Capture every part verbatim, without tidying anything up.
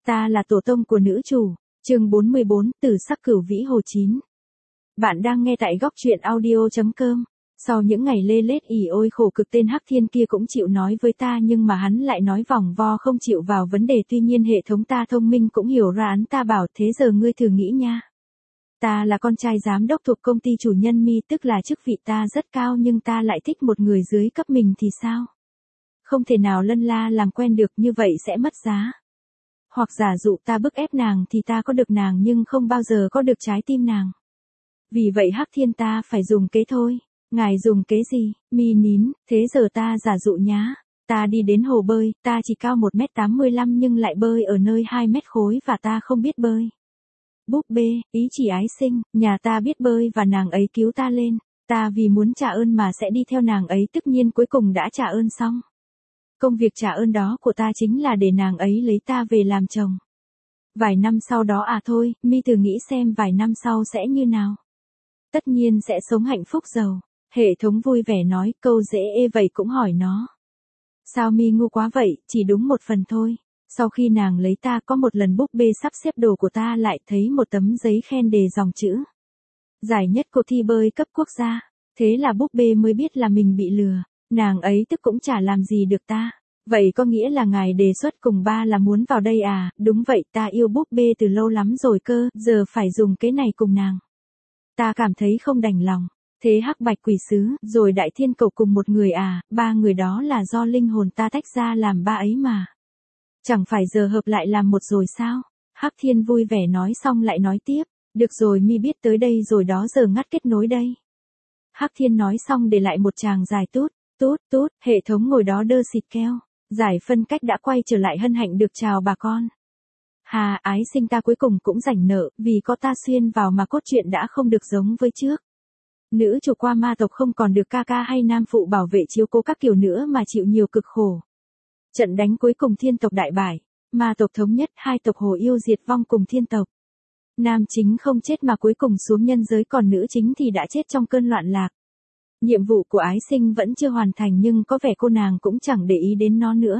Ta là tổ tông của nữ chủ. Chương bốn mươi bốn, Tử sắc cửu vĩ hồ chín. Bạn đang nghe tại góc truyện audio chấm com. Sau những ngày lê lết ỉ ôi khổ cực, tên Hắc Thiên kia cũng chịu nói với ta, nhưng mà hắn lại nói vòng vo không chịu vào vấn đề. Tuy nhiên hệ thống ta thông minh cũng hiểu ra án. Ta bảo thế giờ ngươi thử nghĩ nha. Ta là con trai giám đốc thuộc công ty chủ nhân Mi, tức là chức vị ta rất cao, nhưng ta lại thích một người dưới cấp mình thì sao? Không thể nào lân la làm quen được, như vậy sẽ mất giá. Hoặc giả dụ ta bức ép nàng thì ta có được nàng nhưng không bao giờ có được trái tim nàng. Vì vậy Hắc Thiên ta phải dùng kế thôi. Ngài dùng kế gì? Mi nín, thế giờ ta giả dụ nhá. Ta đi đến hồ bơi, ta chỉ cao một mét tám mươi lăm nhưng lại bơi ở nơi hai mét khối và ta không biết bơi. Búp bê, ý chỉ ái sinh, nhà ta biết bơi và nàng ấy cứu ta lên. Ta vì muốn trả ơn mà sẽ đi theo nàng ấy, tất nhiên cuối cùng đã trả ơn xong. Công việc trả ơn đó của ta chính là để nàng ấy lấy ta về làm chồng. Vài năm sau đó à thôi, Mi thử nghĩ xem vài năm sau sẽ như nào. Tất nhiên sẽ sống hạnh phúc giàu. Hệ thống vui vẻ nói, câu dễ ê vậy cũng hỏi nó. Sao Mi ngu quá vậy, chỉ đúng một phần thôi. Sau khi nàng lấy ta, có một lần búp bê sắp xếp đồ của ta lại thấy một tấm giấy khen đề dòng chữ. Giải nhất cuộc thi bơi cấp quốc gia. Thế là búp bê mới biết là mình bị lừa. Nàng ấy tức cũng chả làm gì được ta. Vậy có nghĩa là ngài đề xuất cùng ba là muốn vào đây à? Đúng vậy, ta yêu búp bê từ lâu lắm rồi cơ, giờ phải dùng cái này cùng nàng. Ta cảm thấy không đành lòng. Thế Hắc Bạch Quỷ Sứ, rồi Đại Thiên Cầu cùng một người à? Ba người đó là do linh hồn ta tách ra làm ba ấy mà. Chẳng phải giờ hợp lại làm một rồi sao? Hắc Thiên vui vẻ nói xong lại nói tiếp. Được rồi, Mi biết tới đây rồi đó, giờ ngắt kết nối đây. Hắc Thiên nói xong để lại một tràng dài tút. Tút tút, hệ thống ngồi đó đơ xịt keo. Giải phân cách đã quay trở lại, hân hạnh được chào bà con. Hà, ái sinh ta cuối cùng cũng rảnh nợ, vì có ta xuyên vào mà cốt truyện đã không được giống với trước. Nữ chủ qua ma tộc không còn được ca ca hay nam phụ bảo vệ chiếu cố các kiểu nữa mà chịu nhiều cực khổ. Trận đánh cuối cùng thiên tộc đại bại, ma tộc thống nhất, hai tộc hồ yêu diệt vong cùng thiên tộc. Nam chính không chết mà cuối cùng xuống nhân giới, còn nữ chính thì đã chết trong cơn loạn lạc. Nhiệm vụ của ái sinh vẫn chưa hoàn thành nhưng có vẻ cô nàng cũng chẳng để ý đến nó nữa.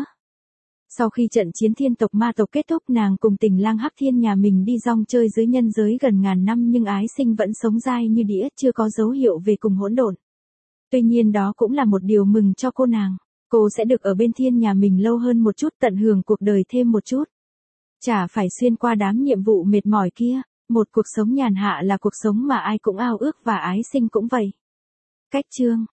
Sau khi trận chiến thiên tộc ma tộc kết thúc, nàng cùng tình lang Hắc Thiên nhà mình đi rong chơi dưới nhân giới gần ngàn năm, nhưng ái sinh vẫn sống dai như đĩa, chưa có dấu hiệu về cùng hỗn độn. Tuy nhiên đó cũng là một điều mừng cho cô nàng. Cô sẽ được ở bên thiên nhà mình lâu hơn một chút, tận hưởng cuộc đời thêm một chút. Chả phải xuyên qua đám nhiệm vụ mệt mỏi kia. Một cuộc sống nhàn hạ là cuộc sống mà ai cũng ao ước và ái sinh cũng vậy. Cách chương